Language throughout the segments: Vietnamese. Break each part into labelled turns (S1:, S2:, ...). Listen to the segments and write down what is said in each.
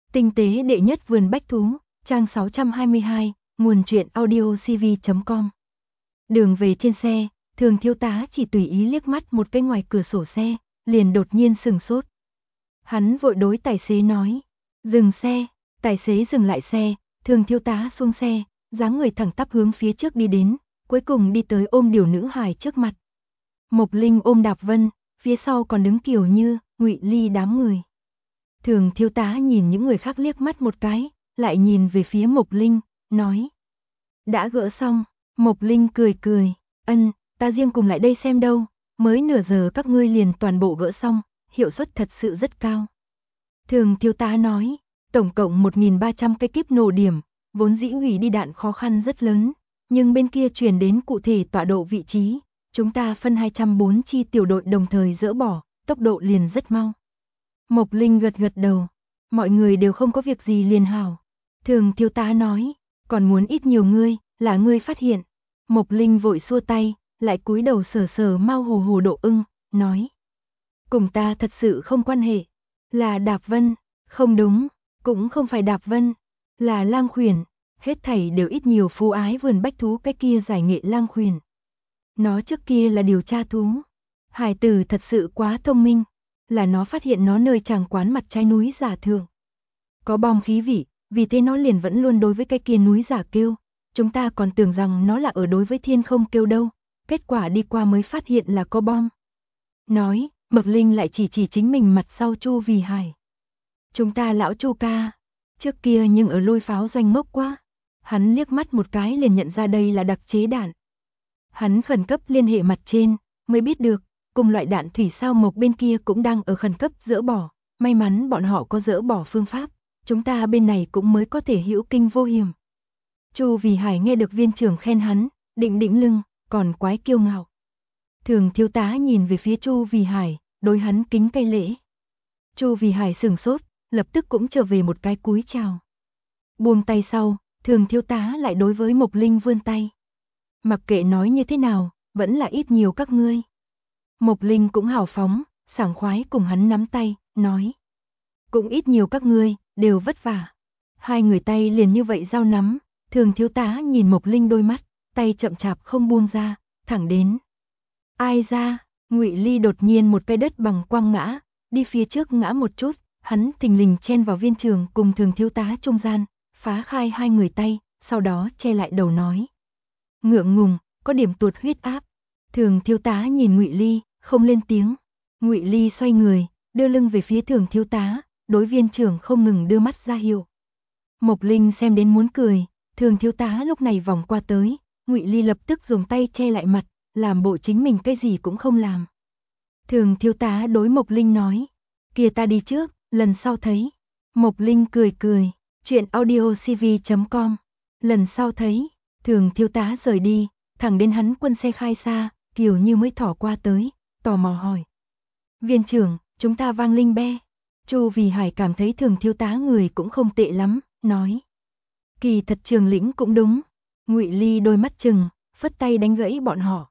S1: Tinh tế đệ nhất vườn bách thú, trang 622, nguồn truyện audiocv.com. Đường về trên xe, Thường thiếu tá chỉ tùy ý liếc mắt một cái ngoài cửa sổ xe, liền đột nhiên sừng sốt. Hắn vội đối tài xế nói, dừng xe. Tài xế dừng lại xe, Thường thiếu tá xuống xe, dáng người thẳng tắp hướng phía trước đi đến, cuối cùng đi tới ôm điều nữ hài trước mặt. Mộc Linh ôm Đạp Vân, phía sau còn đứng Kiều Như, Ngụy Ly đám người. Thường thiếu tá nhìn những người khác liếc mắt một cái, lại nhìn về phía Mộc Linh, nói. Đã gỡ xong, Mộc Linh cười cười, ta riêng cùng lại đây xem đâu, mới nửa giờ các ngươi liền toàn bộ gỡ xong, hiệu suất thật sự rất cao. Thường thiếu tá nói, tổng cộng 1.300 cái kíp nổ điểm, vốn dĩ hủy đi đạn khó khăn rất lớn, nhưng bên kia truyền đến cụ thể tọa độ vị trí, chúng ta phân 204 chi tiểu đội đồng thời dỡ bỏ, tốc độ liền rất mau. Mộc Linh gật gật đầu, mọi người đều không có việc gì liền hảo. Thường thiếu tá nói, còn muốn ít nhiều ngươi, là ngươi phát hiện. Mộc Linh vội xua tay, lại cúi đầu sờ sờ mau hồ hồ Độ Ưng, nói. Cùng ta thật sự không quan hệ, là Đạp Vân, không đúng, cũng không phải Đạp Vân, là Lang Khuyển, hết thảy đều ít nhiều phú ái vườn bách thú cái kia giải nghệ Lang Khuyển. Nó trước kia là điều tra thú, hải tử thật sự quá thông minh, là nó phát hiện nó nơi tràng quán mặt trái núi giả thượng. Có bom khí vị, vì thế nó liền vẫn luôn đối với cái kia núi giả kêu, chúng ta còn tưởng rằng nó là ở đối với thiên không kêu đâu, kết quả đi qua mới phát hiện là có bom. Nói, Mộc Linh lại chỉ chính mình mặt sau Chu Vì Hải. Chúng ta lão Chu ca, trước kia nhưng ở lôi pháo doanh ngốc quá. Hắn liếc mắt một cái liền nhận ra đây là đặc chế đạn. Hắn khẩn cấp liên hệ mặt trên, mới biết được, cùng loại đạn thủy sao Mộc bên kia cũng đang ở khẩn cấp dỡ bỏ, may mắn bọn họ có dỡ bỏ phương pháp, chúng ta bên này cũng mới có thể hữu kinh vô hiểm. Chu Vì Hải nghe được viên trưởng khen hắn, định lưng, còn quái kiêu ngạo. Thường thiếu tá nhìn về phía Chu Vì Hải, đối hắn kính cây lễ. Chu Vì Hải sừng sốt, lập tức cũng trở về một cái cúi chào. Buông tay sau, Thường thiếu tá lại đối với Mộc Linh vươn tay. Mặc kệ nói như thế nào, vẫn là ít nhiều các ngươi. Mộc Linh cũng hào phóng, sảng khoái cùng hắn nắm tay, nói. Cũng ít nhiều các ngươi, đều vất vả. Hai người tay liền như vậy giao nắm, Thường thiếu tá nhìn Mộc Linh đôi mắt, tay chậm chạp không buông ra, thẳng đến. Ai ra, Ngụy Ly đột nhiên một cái đất bằng quăng ngã, đi phía trước ngã một chút, hắn thình lình chen vào viên trường cùng Thường thiếu tá trung gian, phá khai hai người tay, sau đó che lại đầu nói. Ngượng ngùng, có điểm tuột huyết áp. Thường thiếu tá nhìn Ngụy Ly, không lên tiếng. Ngụy Ly xoay người, đưa lưng về phía Thường thiếu tá, đối viên trưởng không ngừng đưa mắt ra hiệu. Mộc Linh xem đến muốn cười, Thường thiếu tá lúc này vòng qua tới, Ngụy Ly lập tức dùng tay che lại mặt, làm bộ chính mình cái gì cũng không làm. Thường thiếu tá đối Mộc Linh nói, kia ta đi trước, lần sau thấy. Mộc Linh cười cười, chuyện audiocv.com, lần sau thấy. Thường thiếu tá rời đi, thẳng đến hắn quân xe khai xa, Kiều Như mới thỏ qua tới, tò mò hỏi. Viên trưởng, chúng ta vang linh be. Chu Vì Hải cảm thấy Thường thiếu tá người cũng không tệ lắm, nói. Kỳ thật Trường lĩnh cũng đúng. Ngụy Ly đôi mắt chừng, phất tay đánh gãy bọn họ.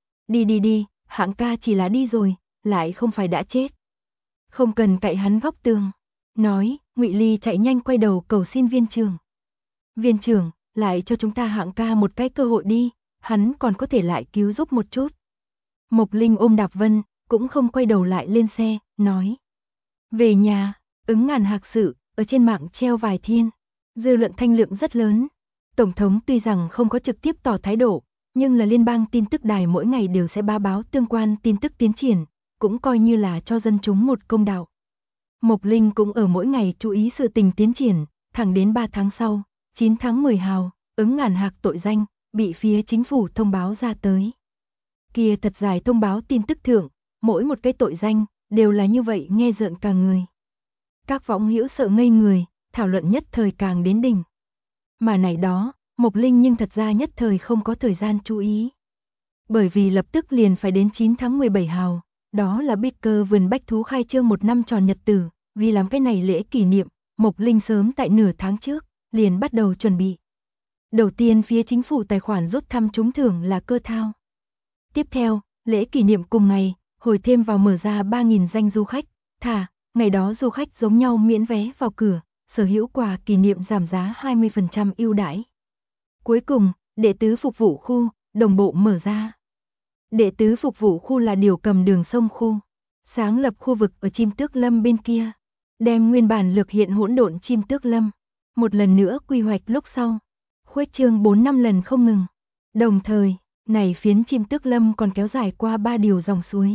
S1: Đi, hạng ca chỉ là đi rồi, lại không phải đã chết. Không cần cậy hắn góc tường. Nói, Ngụy Ly chạy nhanh quay đầu cầu xin viên trưởng. Viên trưởng, lại cho chúng ta hạng ca một cái cơ hội đi, hắn còn có thể lại cứu giúp một chút. Mộc Linh ôm Đạp Vân, cũng không quay đầu lại lên xe, nói. Về nhà, ứng ngàn hạc sự, ở trên mạng treo vài thiên, dư luận thanh lượng rất lớn. Tổng thống tuy rằng không có trực tiếp tỏ thái độ, nhưng là liên bang tin tức đài mỗi ngày đều sẽ báo tương quan tin tức tiến triển, cũng coi như là cho dân chúng một công đạo. Mộc Linh cũng ở mỗi ngày chú ý sự tình tiến triển, thẳng đến 3 tháng sau, 9 tháng 10 hào, ứng ngàn hạc tội danh, bị phía chính phủ thông báo ra tới. Kia thật dài thông báo tin tức thượng, mỗi một cái tội danh, đều là như vậy nghe rợn cả người. Các võng hữu sợ ngây người, thảo luận nhất thời càng đến đỉnh. Mà này đó, Mộc Linh nhưng thật ra nhất thời không có thời gian chú ý. Bởi vì lập tức liền phải đến 9 tháng 17 hào, đó là Baker vườn bách thú khai trương 1 năm tròn nhật tử, vì làm cái này lễ kỷ niệm, Mộc Linh sớm tại nửa tháng trước, liền bắt đầu chuẩn bị. Đầu tiên phía chính phủ tài khoản rút thăm trúng thưởng là cơ thao. Tiếp theo, lễ kỷ niệm cùng ngày, hồi thêm vào mở ra 3.000 danh du khách, ngày đó du khách giống nhau miễn vé vào cửa, sở hữu quà kỷ niệm giảm giá 20% ưu đãi. Cuối cùng, đệ tứ phục vụ khu, đồng bộ mở ra. Đệ tứ phục vụ khu là điều cầm đường sông khu, sáng lập khu vực ở Chim Tước Lâm bên kia, đem nguyên bản lược hiện hỗn độn Chim Tước Lâm một lần nữa quy hoạch lúc sau, khuếch trương 4-5 lần không ngừng. Đồng thời, này phiến Chim Tước Lâm còn kéo dài qua 3 điều dòng suối,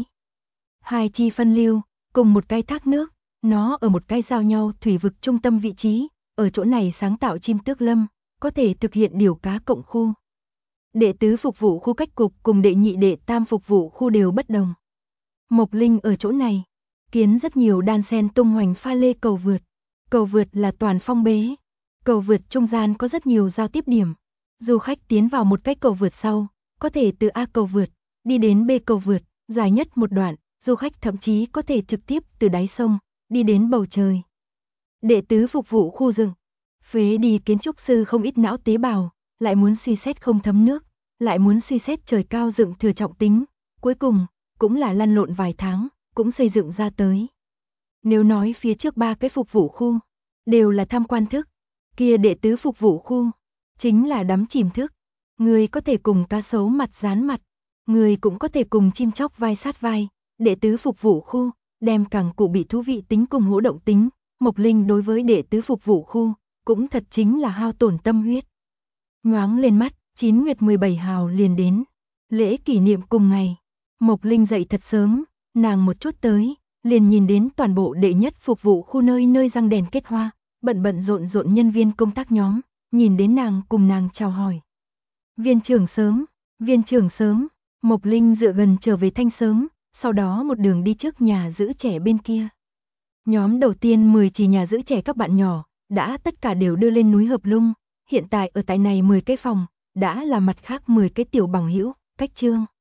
S1: 2 chi phân lưu, cùng một cái thác nước, nó ở một cái giao nhau thủy vực trung tâm vị trí, ở chỗ này sáng tạo Chim Tước Lâm, có thể thực hiện điều cá cộng khu. Đệ tứ phục vụ khu cách cục cùng đệ nhị đệ tam phục vụ khu đều bất đồng. Mộc Linh ở chỗ này, kiến rất nhiều đan sen tung hoành pha lê cầu vượt. Cầu vượt là toàn phong bế. Cầu vượt trung gian có rất nhiều giao tiếp điểm. Du khách tiến vào một cái cầu vượt sau, có thể từ A cầu vượt, đi đến B cầu vượt, dài nhất một đoạn, du khách thậm chí có thể trực tiếp từ đáy sông, đi đến bầu trời. Đệ tứ phục vụ khu rừng, phế đi kiến trúc sư không ít não tế bào, lại muốn suy xét không thấm nước, lại muốn suy xét trời cao dựng thừa trọng tính, cuối cùng, cũng là lăn lộn vài tháng, cũng xây dựng ra tới. Nếu nói phía trước 3 cái phục vụ khu, đều là tham quan thức, kia đệ tứ phục vụ khu, chính là đắm chìm thức. Người có thể cùng cá sấu mặt dán mặt, người cũng có thể cùng chim chóc vai sát vai. Đệ tứ phục vụ khu, đem càng cụ bị thú vị tính cùng hỗ động tính. Mộc Linh đối với đệ tứ phục vụ khu, cũng thật chính là hao tổn tâm huyết. Nhoáng lên mắt, 9 nguyệt 17 hào liền đến. Lễ kỷ niệm cùng ngày, Mộc Linh dậy thật sớm, nàng một chút tới, liền nhìn đến toàn bộ đệ nhất phục vụ khu nơi nơi răng đèn kết hoa, bận bận rộn rộn nhân viên công tác nhóm, nhìn đến nàng cùng nàng chào hỏi. Viên trưởng sớm, Mộc Linh dựa gần trở về thanh sớm, sau đó một đường đi trước nhà giữ trẻ bên kia. Nhóm đầu tiên 10 chỉ nhà giữ trẻ các bạn nhỏ, đã tất cả đều đưa lên núi Hợp Lung, hiện tại ở tại này 10 cái phòng, đã là mặt khác 10 cái tiểu bằng hữu, cách chương.